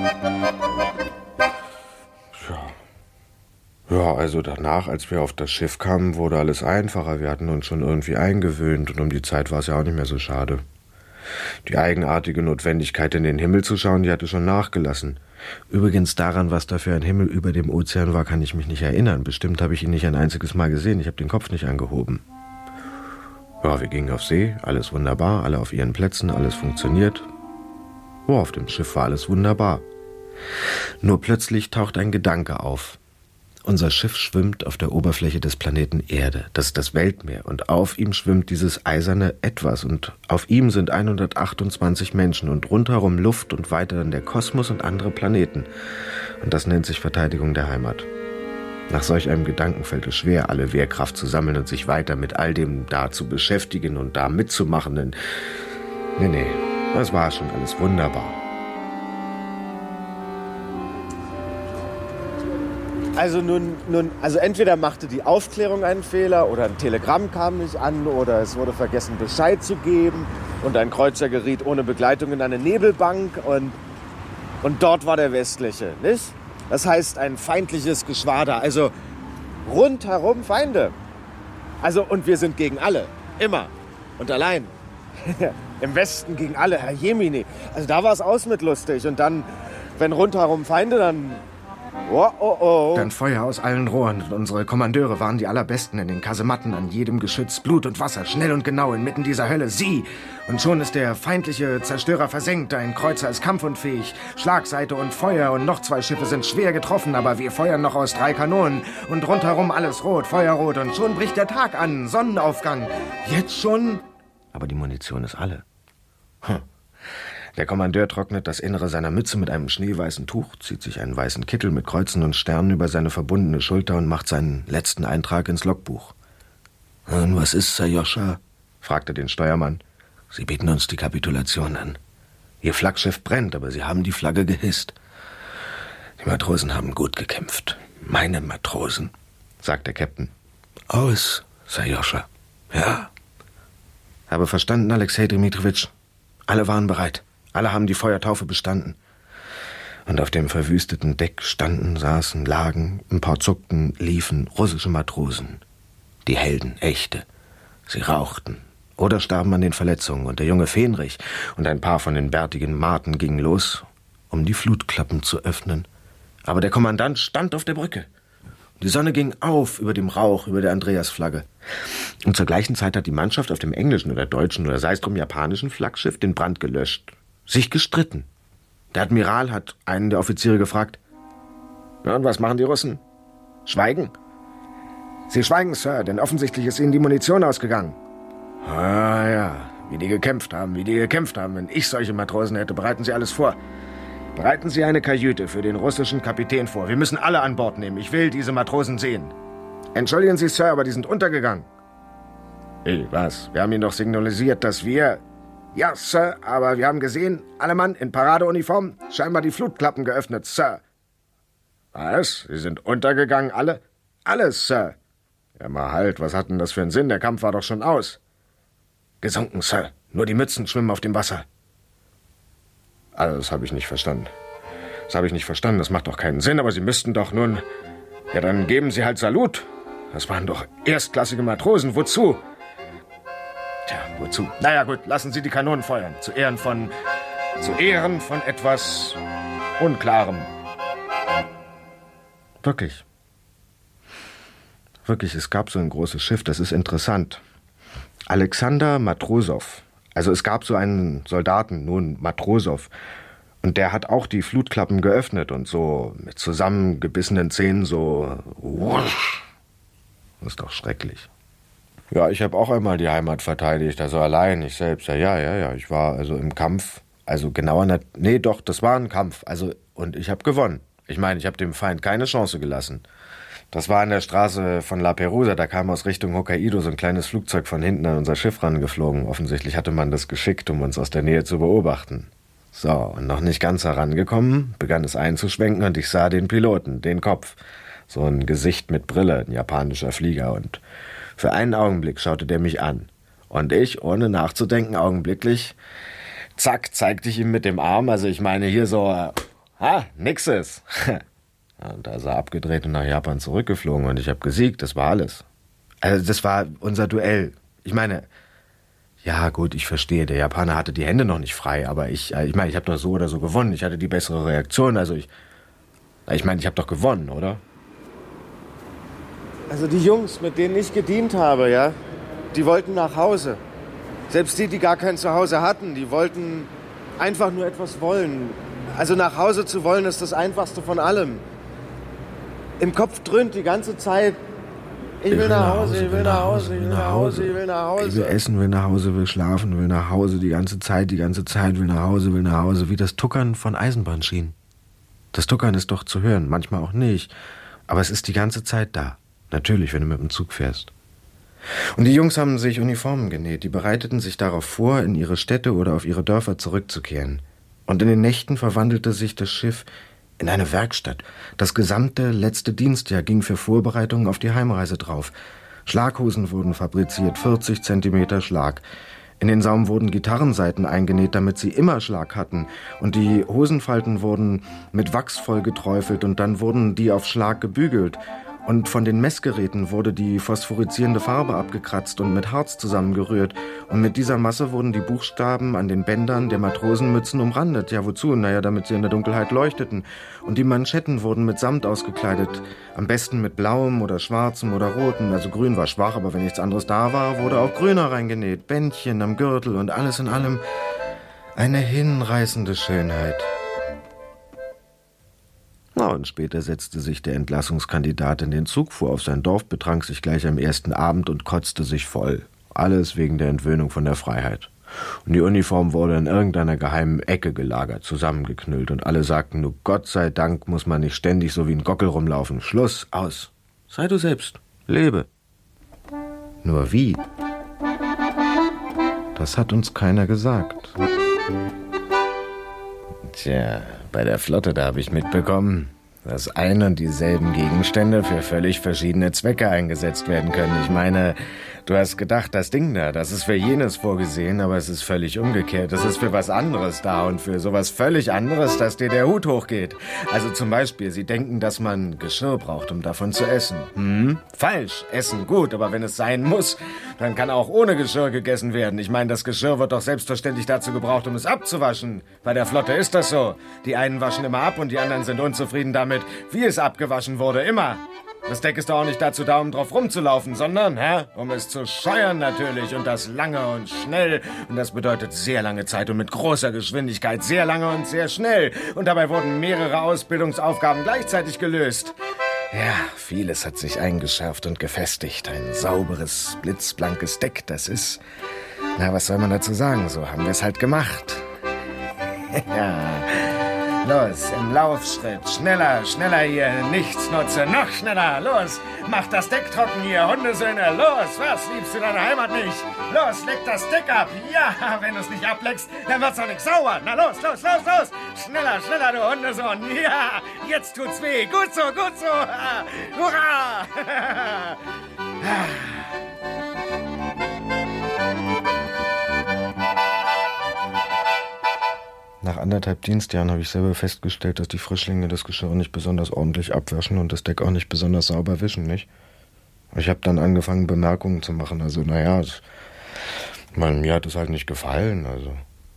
Ja, also danach, als wir auf das Schiff kamen, wurde alles einfacher. Wir hatten uns schon irgendwie eingewöhnt und um die Zeit war es ja auch nicht mehr so schade. Die eigenartige Notwendigkeit, in den Himmel zu schauen, die hatte schon nachgelassen. Übrigens daran, was da für ein Himmel über dem Ozean war, kann ich mich nicht erinnern. Bestimmt habe ich ihn nicht ein einziges Mal gesehen. Ich habe den Kopf nicht angehoben. Ja, wir gingen auf See, alles wunderbar, alle auf ihren Plätzen, alles funktioniert. Oh, auf dem Schiff war alles wunderbar. Nur plötzlich taucht ein Gedanke auf. Unser Schiff schwimmt auf der Oberfläche des Planeten Erde. Das ist das Weltmeer. Und auf ihm schwimmt dieses eiserne Etwas. Und auf ihm sind 128 Menschen und rundherum Luft und weiter dann der Kosmos und andere Planeten. Und das nennt sich Verteidigung der Heimat. Nach solch einem Gedanken fällt es schwer, alle Wehrkraft zu sammeln und sich weiter mit all dem da zu beschäftigen und da mitzumachen. Denn nee, das war schon alles wunderbar. Also also entweder machte die Aufklärung einen Fehler oder ein Telegramm kam nicht an oder es wurde vergessen, Bescheid zu geben und ein Kreuzer geriet ohne Begleitung in eine Nebelbank und dort war der westliche, nicht? Das heißt ein feindliches Geschwader, also rundherum Feinde. Also und wir sind gegen alle, immer und allein. Im Westen gegen alle, Herr Jemini. Also da war es aus mit lustig und dann, wenn rundherum Feinde, dann... Oh. Dann Feuer aus allen Rohren und unsere Kommandeure waren die allerbesten in den Kasematten, an jedem Geschütz, Blut und Wasser, schnell und genau inmitten dieser Hölle, sie! Und schon ist der feindliche Zerstörer versenkt, ein Kreuzer ist kampfunfähig, Schlagseite und Feuer und noch 2 Schiffe sind schwer getroffen, aber wir feuern noch aus 3 Kanonen und rundherum alles rot, Feuerrot und schon bricht der Tag an, Sonnenaufgang, jetzt schon... Aber die Munition ist alle. Der Kommandeur trocknet das Innere seiner Mütze mit einem schneeweißen Tuch, zieht sich einen weißen Kittel mit Kreuzen und Sternen über seine verbundene Schulter und macht seinen letzten Eintrag ins Logbuch. »Und was ist, Sir Joscha?« fragte den Steuermann. »Sie bieten uns die Kapitulation an. Ihr Flaggschiff brennt, aber Sie haben die Flagge gehisst. Die Matrosen haben gut gekämpft. Meine Matrosen«, sagt der Captain. »Aus, Sir Joscha. Ja.« »Habe verstanden, Alexei Dmitrowitsch. Alle waren bereit. Alle haben die Feuertaufe bestanden. Und auf dem verwüsteten Deck standen, saßen, lagen, ein paar zuckten, liefen russische Matrosen. Die Helden, echte. Sie rauchten oder starben an den Verletzungen. Und der junge Fähnrich und ein paar von den bärtigen Maten gingen los, um die Flutklappen zu öffnen. Aber der Kommandant stand auf der Brücke. Die Sonne ging auf über dem Rauch, über der Andreasflagge. Und zur gleichen Zeit hat die Mannschaft auf dem englischen oder deutschen oder sei es drum japanischen Flaggschiff den Brand gelöscht. Sich gestritten. Der Admiral hat einen der Offiziere gefragt, »Na, und was machen die Russen?« »Schweigen.« »Sie schweigen, Sir, denn offensichtlich ist ihnen die Munition ausgegangen.« »Ah ja, wie die gekämpft haben. Wenn ich solche Matrosen hätte, bereiten Sie alles vor. Bereiten Sie eine Kajüte für den russischen Kapitän vor. Wir müssen alle an Bord nehmen. Ich will diese Matrosen sehen.« »Entschuldigen Sie, Sir, aber die sind untergegangen.« Was? Wir haben Ihnen doch signalisiert, dass wir... »Ja, Sir, aber wir haben gesehen, alle Mann in Paradeuniform, scheinbar die Flutklappen geöffnet, Sir.« »Was? Sie sind untergegangen, alle?« »Alles, Sir.« »Ja, mal halt, was hat denn das für einen Sinn? Der Kampf war doch schon aus.« »Gesunken, Sir. Nur die Mützen schwimmen auf dem Wasser.« Also, das habe ich nicht verstanden. Das macht doch keinen Sinn, aber Sie müssten doch nun... Ja, dann geben Sie halt Salut. Das waren doch erstklassige Matrosen. Wozu? Tja, wozu? Naja, gut, lassen Sie die Kanonen feuern. Zu Ehren von etwas Unklarem. Wirklich, es gab so ein großes Schiff, das ist interessant. Alexander Matrosow. Also es gab so einen Soldaten, nun Matrosow. Und der hat auch die Flutklappen geöffnet und so mit zusammengebissenen Zähnen so... Wusch. Das ist doch schrecklich. Ja, ich habe auch einmal die Heimat verteidigt, also allein, ich selbst. Ja, ich war also im Kampf, also genauer... Nee, doch, das war ein Kampf, also und ich habe gewonnen. Ich meine, ich habe dem Feind keine Chance gelassen. Das war an der Straße von La Perouse, da kam aus Richtung Hokkaido so ein kleines Flugzeug von hinten an unser Schiff rangeflogen. Offensichtlich hatte man das geschickt, um uns aus der Nähe zu beobachten. So, und noch nicht ganz herangekommen, begann es einzuschwenken und ich sah den Piloten, den Kopf. So ein Gesicht mit Brille, ein japanischer Flieger. Und für einen Augenblick schaute der mich an. Und ich, ohne nachzudenken, augenblicklich, zack, zeigte ich ihm mit dem Arm, also ich meine hier so, Nixes. Und da ist er abgedreht und nach Japan zurückgeflogen und ich habe gesiegt, das war alles. Also das war unser Duell. Ich meine, ja gut, ich verstehe, der Japaner hatte die Hände noch nicht frei, aber ich meine, ich habe doch so oder so gewonnen. Ich hatte die bessere Reaktion, also ich meine, ich habe doch gewonnen, oder? Also die Jungs, mit denen ich gedient habe, ja, die wollten nach Hause. Selbst die gar kein Zuhause hatten, die wollten einfach nur etwas wollen. Also nach Hause zu wollen, ist das Einfachste von allem. Im Kopf dröhnt die ganze Zeit, ich will nach Hause, ich will nach Hause, ich will nach Hause, ich will nach Hause. Ich will essen, will nach Hause, will schlafen, will nach Hause, die ganze Zeit, will nach Hause, wie das Tuckern von Eisenbahnschienen. Das Tuckern ist doch zu hören, manchmal auch nicht, aber es ist die ganze Zeit da. Natürlich, wenn du mit dem Zug fährst. Und die Jungs haben sich Uniformen genäht, die bereiteten sich darauf vor, in ihre Städte oder auf ihre Dörfer zurückzukehren. Und in den Nächten verwandelte sich das Schiff in eine Werkstatt. Das gesamte letzte Dienstjahr ging für Vorbereitungen auf die Heimreise drauf. Schlaghosen wurden fabriziert, 40 Zentimeter Schlag. In den Saum wurden Gitarrensaiten eingenäht, damit sie immer Schlag hatten. Und die Hosenfalten wurden mit Wachs voll geträufelt und dann wurden die auf Schlag gebügelt. Und von den Messgeräten wurde die phosphoreszierende Farbe abgekratzt und mit Harz zusammengerührt. Und mit dieser Masse wurden die Buchstaben an den Bändern der Matrosenmützen umrandet. Ja, wozu? Naja, damit sie in der Dunkelheit leuchteten. Und die Manschetten wurden mit Samt ausgekleidet. Am besten mit blauem oder schwarzem oder rotem. Also grün war schwach, aber wenn nichts anderes da war, wurde auch grüner reingenäht. Bändchen am Gürtel und alles in allem eine hinreißende Schönheit. Na, und später setzte sich der Entlassungskandidat in den Zug, fuhr auf sein Dorf, betrank sich gleich am ersten Abend und kotzte sich voll. Alles wegen der Entwöhnung von der Freiheit. Und die Uniform wurde in irgendeiner geheimen Ecke gelagert, zusammengeknüllt. Und alle sagten, nur Gott sei Dank muss man nicht ständig so wie ein Gockel rumlaufen. Schluss, aus. Sei du selbst, lebe. Nur wie? Das hat uns keiner gesagt. Tja, bei der Flotte, da habe ich mitbekommen, dass ein und dieselben Gegenstände für völlig verschiedene Zwecke eingesetzt werden können. Ich meine, du hast gedacht, das Ding da, das ist für jenes vorgesehen, aber es ist völlig umgekehrt. Es ist für was anderes da und für sowas völlig anderes, dass dir der Hut hochgeht. Also zum Beispiel, sie denken, dass man Geschirr braucht, um davon zu essen. Falsch, essen gut, aber wenn es sein muss, dann kann auch ohne Geschirr gegessen werden. Ich meine, das Geschirr wird doch selbstverständlich dazu gebraucht, um es abzuwaschen. Bei der Flotte ist das so. Die einen waschen immer ab und die anderen sind unzufrieden damit, wie es abgewaschen wurde, immer. Das Deck ist doch auch nicht dazu da, um drauf rumzulaufen, sondern, um es zu scheuern natürlich und das lange und schnell. Und das bedeutet sehr lange Zeit und mit großer Geschwindigkeit, sehr lange und sehr schnell. Und dabei wurden mehrere Ausbildungsaufgaben gleichzeitig gelöst. Ja, vieles hat sich eingeschärft und gefestigt. Ein sauberes, blitzblankes Deck, das ist... Na, was soll man dazu sagen? So haben wir es halt gemacht. Ja... Los, im Laufschritt. Schneller, schneller hier. Nichtsnutze. Noch schneller. Los, mach das Deck trocken hier, Hundesöhne. Los, was? Liebst du deine Heimat nicht? Los, leck das Deck ab. Ja, wenn du es nicht ableckst, dann wird's doch nicht sauber. Na los, los, los, los. Schneller, schneller, du Hundesohn. Ja, jetzt tut's weh. Gut so, gut so. Hurra! Nach 1,5 Dienstjahren habe ich selber festgestellt, dass die Frischlinge das Geschirr nicht besonders ordentlich abwaschen und das Deck auch nicht besonders sauber wischen, nicht? Ich habe dann angefangen, Bemerkungen zu machen. Also, naja, mir hat es halt nicht gefallen, also.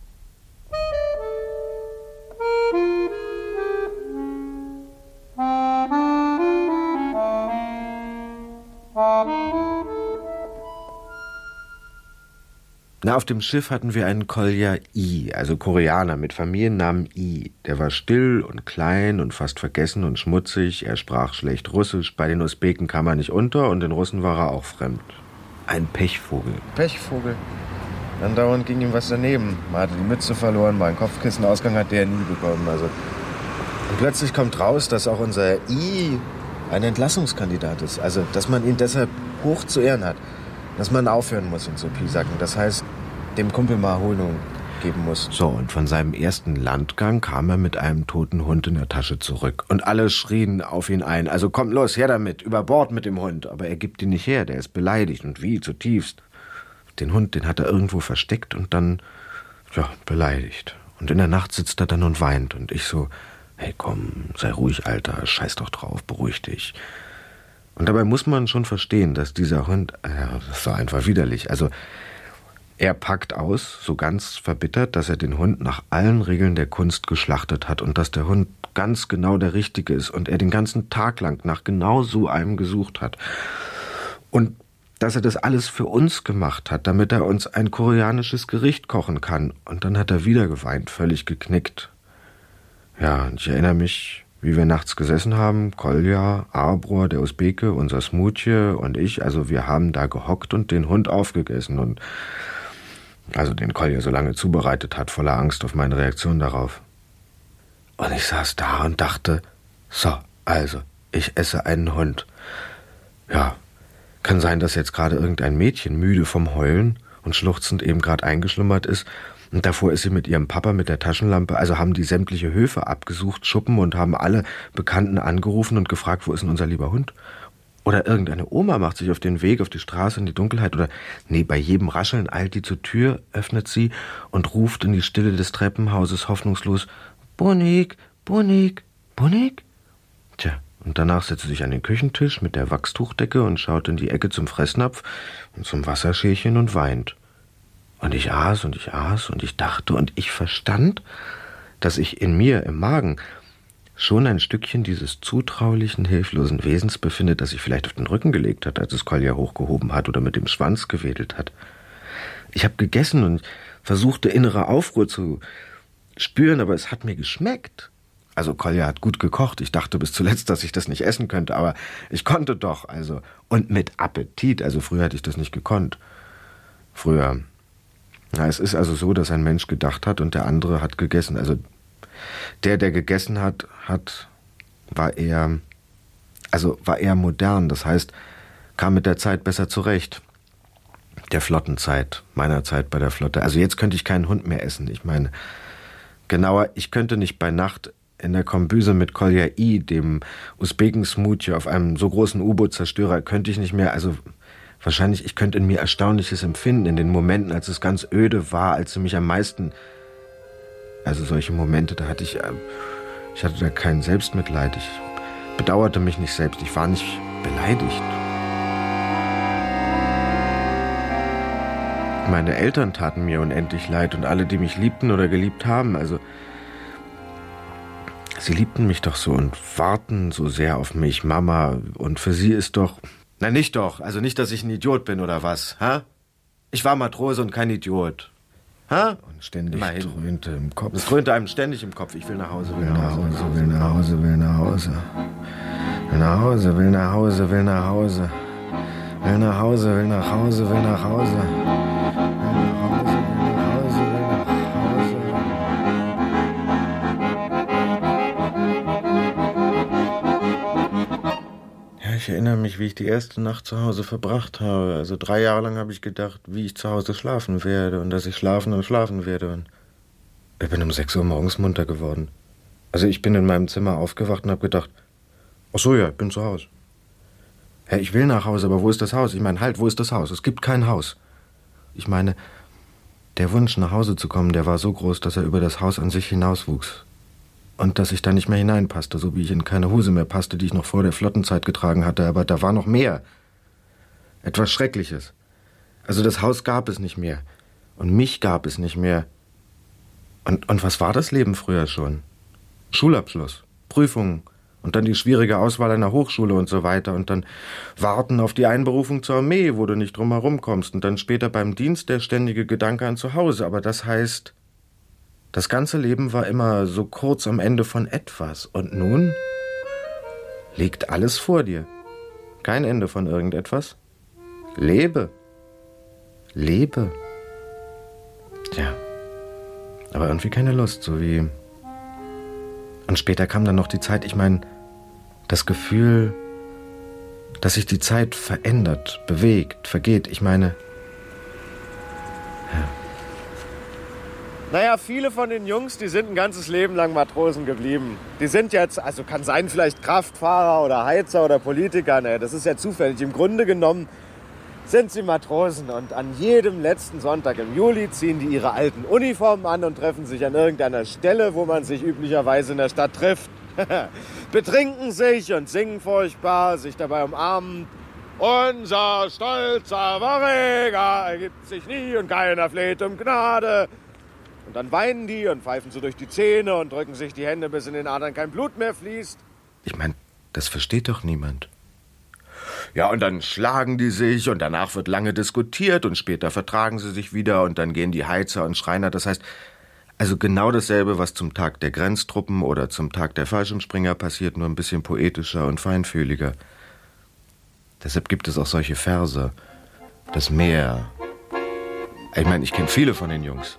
Na, auf dem Schiff hatten wir einen Kolja I, also Koreaner mit Familiennamen I. Der war still und klein und fast vergessen und schmutzig. Er sprach schlecht Russisch. Bei den Usbeken kam er nicht unter und den Russen war er auch fremd. Ein Pechvogel. Pechvogel. Andauernd ging ihm was daneben. Man hatte die Mütze verloren, mal einen Kopfkissenausgang hat der nie bekommen. Also. Und plötzlich kommt raus, dass auch unser I ein Entlassungskandidat ist. Also, dass man ihn deshalb hoch zu ehren hat. Dass man aufhören muss, ihn zu piesacken. Das heißt, dem Kumpel mal Erholung geben muss. So, und von seinem ersten Landgang kam er mit einem toten Hund in der Tasche zurück. Und alle schrien auf ihn ein. Also komm, los, her damit, über Bord mit dem Hund. Aber er gibt ihn nicht her, der ist beleidigt. Und wie, zutiefst. Den Hund, den hat er irgendwo versteckt und dann, beleidigt. Und in der Nacht sitzt er dann und weint. Und ich so, Hey komm, sei ruhig, Alter, scheiß doch drauf, beruhig dich. Und dabei muss man schon verstehen, dass dieser Hund, das war einfach widerlich. Also er packt aus, so ganz verbittert, dass er den Hund nach allen Regeln der Kunst geschlachtet hat und dass der Hund ganz genau der Richtige ist und er den ganzen Tag lang nach genau so einem gesucht hat. Und dass er das alles für uns gemacht hat, damit er uns ein koreanisches Gericht kochen kann. Und dann hat er wieder geweint, völlig geknickt. Ja, und ich erinnere mich, wie wir nachts gesessen haben, Kolja, Arbror, der Usbeke, unser Smutje und ich, also wir haben da gehockt und den Hund aufgegessen und also den Kolja so lange zubereitet hat, voller Angst auf meine Reaktion darauf. Und ich saß da und dachte, so, also, ich esse einen Hund. Ja, kann sein, dass jetzt gerade irgendein Mädchen müde vom Heulen und schluchzend eben gerade eingeschlummert ist. Und davor ist sie mit ihrem Papa mit der Taschenlampe, also haben die sämtliche Höfe abgesucht, Schuppen und haben alle Bekannten angerufen und gefragt, wo ist denn unser lieber Hund? Oder irgendeine Oma macht sich auf den Weg, auf die Straße in die Dunkelheit oder, nee, bei jedem Rascheln eilt die zur Tür, öffnet sie und ruft in die Stille des Treppenhauses hoffnungslos, Bonik, Bonik, Bonik? Tja, und danach setzt sie sich an den Küchentisch mit der Wachstuchdecke und schaut in die Ecke zum Fressnapf und zum Wasserschälchen und weint. Und ich aß und ich aß und ich dachte und ich verstand, dass ich in mir, im Magen, schon ein Stückchen dieses zutraulichen, hilflosen Wesens befinde, das sich vielleicht auf den Rücken gelegt hat, als es Kolja hochgehoben hat oder mit dem Schwanz gewedelt hat. Ich habe gegessen und versuchte, innere Aufruhr zu spüren, aber es hat mir geschmeckt. Also Kolja hat gut gekocht. Ich dachte bis zuletzt, dass ich das nicht essen könnte, aber ich konnte doch, also. Und mit Appetit, also früher hätte ich das nicht gekonnt. Früher. Ja, es ist also so, dass ein Mensch gedacht hat und der andere hat gegessen. Also der gegessen hat, war eher modern. Das heißt, kam mit der Zeit besser zurecht. Der Flottenzeit, meiner Zeit bei der Flotte. Also jetzt könnte ich keinen Hund mehr essen. Ich meine, genauer, ich könnte nicht bei Nacht in der Kombüse mit Kolja I, dem Usbeken-Smutje, auf einem so großen U-Boot-Zerstörer, könnte ich nicht mehr, also wahrscheinlich, ich könnte in mir Erstaunliches empfinden, in den Momenten, als es ganz öde war, als sie mich am meisten, also solche Momente, da hatte ich hatte da kein Selbstmitleid, ich bedauerte mich nicht selbst, ich war nicht beleidigt. Meine Eltern taten mir unendlich leid und alle, die mich liebten oder geliebt haben, also sie liebten mich doch so und warten so sehr auf mich, Mama, und für sie ist doch, na nicht doch, also nicht, dass ich ein Idiot bin oder was, ha? Ich war Matrose und kein Idiot, ha? Und ständig dröhnte im Kopf. Es dröhnte einem ständig im Kopf, ich will nach Hause, will nach Hause, will nach Hause, will nach Hause, will nach Hause, will nach Hause, will nach Hause, will nach Hause, will nach Hause, will nach Hause. Ich erinnere mich, wie ich die erste Nacht zu Hause verbracht habe. Also 3 Jahre lang habe ich gedacht, wie ich zu Hause schlafen werde und dass ich schlafen und schlafen werde. Und ich bin um 6 Uhr morgens munter geworden. Also ich bin in meinem Zimmer aufgewacht und habe gedacht, ach so, ja, ich bin zu Hause. Ja, ich will nach Hause, aber wo ist das Haus? Ich meine, halt, wo ist das Haus? Es gibt kein Haus. Ich meine, der Wunsch, nach Hause zu kommen, der war so groß, dass er über das Haus an sich hinauswuchs. Und dass ich da nicht mehr hineinpasste, so wie ich in keine Hose mehr passte, die ich noch vor der Flottenzeit getragen hatte. Aber da war noch mehr. Etwas Schreckliches. Also das Haus gab es nicht mehr. Und mich gab es nicht mehr. Und was war das Leben früher schon? Schulabschluss, Prüfungen und dann die schwierige Auswahl einer Hochschule und so weiter. Und dann warten auf die Einberufung zur Armee, wo du nicht drum herum kommst. Und dann später beim Dienst der ständige Gedanke an zu Hause. Aber das heißt, das ganze Leben war immer so kurz am Ende von etwas. Und nun liegt alles vor dir. Kein Ende von irgendetwas. Lebe. Lebe. Tja. Aber irgendwie keine Lust, so wie... Und später kam dann noch die Zeit, ich meine, das Gefühl, dass sich die Zeit verändert, bewegt, vergeht. Ich meine... Ja. Naja, viele von den Jungs, die sind ein ganzes Leben lang Matrosen geblieben. Die sind jetzt, also kann sein, vielleicht Kraftfahrer oder Heizer oder Politiker. Ne? Das ist ja zufällig. Im Grunde genommen sind sie Matrosen und an jedem letzten Sonntag im Juli ziehen die ihre alten Uniformen an und treffen sich an irgendeiner Stelle, wo man sich üblicherweise in der Stadt trifft. Betrinken sich und singen furchtbar, sich dabei umarmen. Unser stolzer Verräger ergibt sich nie und keiner fleht um Gnade. Und dann weinen die und pfeifen so durch die Zähne und drücken sich die Hände, bis in den Adern kein Blut mehr fließt. Ich meine, das versteht doch niemand. Ja, und dann schlagen die sich und danach wird lange diskutiert und später vertragen sie sich wieder und dann gehen die Heizer und Schreiner. Das heißt, also genau dasselbe, was zum Tag der Grenztruppen oder zum Tag der Fallschirmspringer passiert, nur ein bisschen poetischer und feinfühliger. Deshalb gibt es auch solche Verse. Das Meer. Ich meine, ich kenne viele von den Jungs.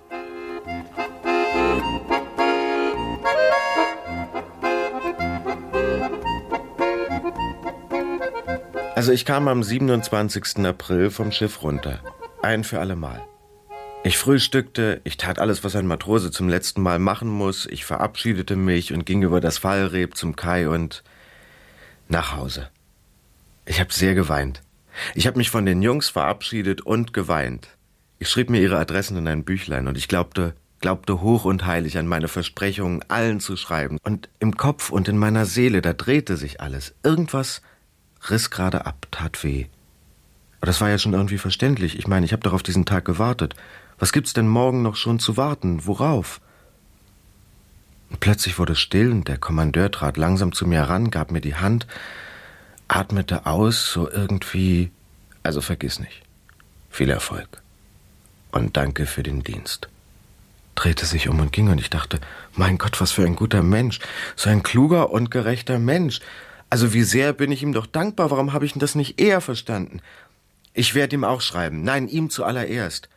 Also ich kam am 27. April vom Schiff runter. Ein für alle Mal. Ich frühstückte, ich tat alles, was ein Matrose zum letzten Mal machen muss. Ich verabschiedete mich und ging über das Fallreb zum Kai und nach Hause. Ich habe sehr geweint. Ich habe mich von den Jungs verabschiedet und geweint. Ich schrieb mir ihre Adressen in ein Büchlein und ich glaubte hoch und heilig an meine Versprechungen, allen zu schreiben. Und im Kopf und in meiner Seele, da drehte sich alles. Irgendwas riss gerade ab, tat weh. Aber das war ja schon irgendwie verständlich. Ich meine, ich habe doch auf diesen Tag gewartet. Was gibt's denn morgen noch schon zu warten? Worauf? Und plötzlich wurde es still und der Kommandeur trat langsam zu mir heran, gab mir die Hand, atmete aus, so irgendwie, also vergiss nicht. Viel Erfolg. Und danke für den Dienst. Drehte sich um und ging und ich dachte, mein Gott, was für ein guter Mensch. So ein kluger und gerechter Mensch. Also wie sehr bin ich ihm doch dankbar, warum habe ich denn das nicht eher verstanden? Ich werde ihm auch schreiben, nein, ihm zuallererst.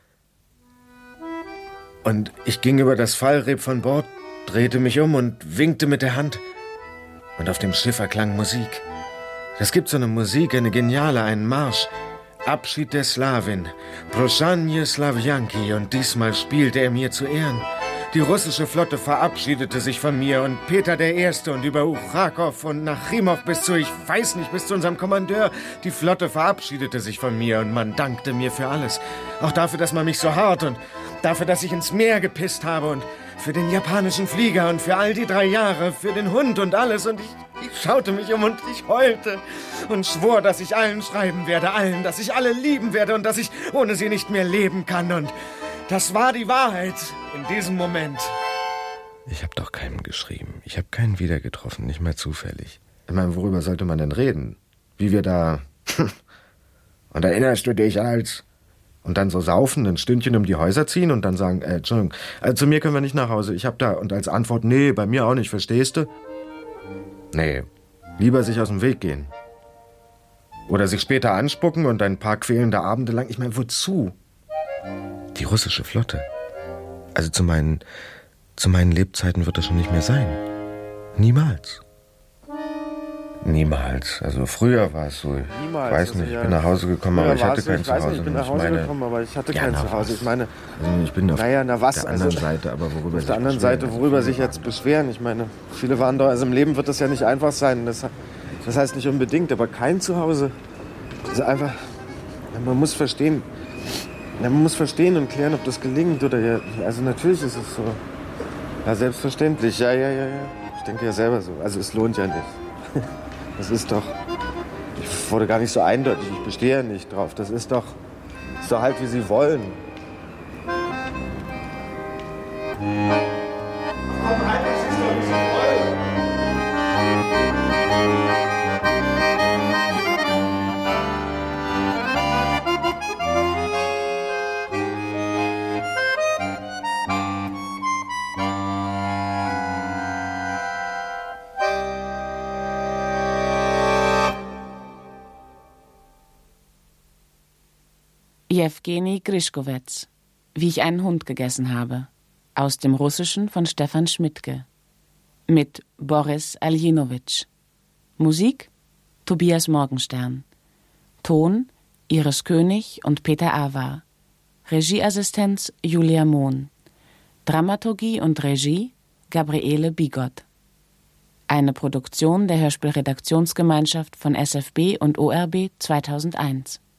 Und ich ging über das Fallreb von Bord, drehte mich um und winkte mit der Hand. Und auf dem Schiff erklang Musik. Es gibt so eine Musik, eine geniale, einen Marsch. Abschied der Slawin, Proszanie Slawjanki, und diesmal spielte er mir zu Ehren. Die russische Flotte verabschiedete sich von mir und Peter der Erste und über Uchrakow und nach Chrimov bis zu unserem Kommandeur. Die Flotte verabschiedete sich von mir und man dankte mir für alles. Auch dafür, dass man mich so hart und dafür, dass ich ins Meer gepisst habe und für den japanischen Flieger und für all die 3 Jahre, für den Hund und alles. Und ich schaute mich um und ich heulte und schwor, dass ich allen schreiben werde, allen, dass ich alle lieben werde und dass ich ohne sie nicht mehr leben kann. Und das war die Wahrheit in diesem Moment. Ich habe doch keinem geschrieben. Ich habe keinen wieder getroffen, nicht mal zufällig. Ich meine, worüber sollte man denn reden? Wie wir da... Und erinnerst du dich als... Und dann so saufen, ein Stündchen um die Häuser ziehen und dann sagen, Entschuldigung, zu mir können wir nicht nach Hause. Ich hab da... Und als Antwort, nee, bei mir auch nicht, verstehst du? Nee, lieber sich aus dem Weg gehen. Oder sich später anspucken und ein paar quälende Abende lang... Ich meine, wozu? Die russische Flotte. Also zu meinen Lebzeiten wird das schon nicht mehr sein. Niemals. Niemals. Also früher war es so. Niemals. Ich weiß nicht, ich bin nach Hause gekommen, aber ich hatte kein Zuhause. Ich bin nach Hause gekommen, aber ich hatte kein Zuhause. Ich meine, also ich bin auf der anderen Seite, aber worüber auf der anderen Seite, worüber sich jetzt beschweren. Ich meine, viele waren da, also im Leben wird das ja nicht einfach sein. Das heißt nicht unbedingt, aber kein Zuhause. Also einfach, man muss verstehen. Man muss verstehen und klären, ob das gelingt oder ja. Also natürlich ist es so. Ja, selbstverständlich. Ja. Ich denke ja selber so. Also es lohnt ja nicht. Das ist doch... Ich wurde gar nicht so eindeutig. Ich bestehe ja nicht drauf. Das ist doch halt, wie sie wollen. Jewgeni Grischkowetz, Wie ich einen Hund gegessen habe, aus dem Russischen von Stefan Schmidtke, mit Boris Aljinowitsch. Musik Tobias Morgenstern. Ton Iris König und Peter Awa. Regieassistenz Julia Mohn. Dramaturgie und Regie Gabriele Bigot. Eine Produktion der Hörspielredaktionsgemeinschaft von SFB und ORB 2001.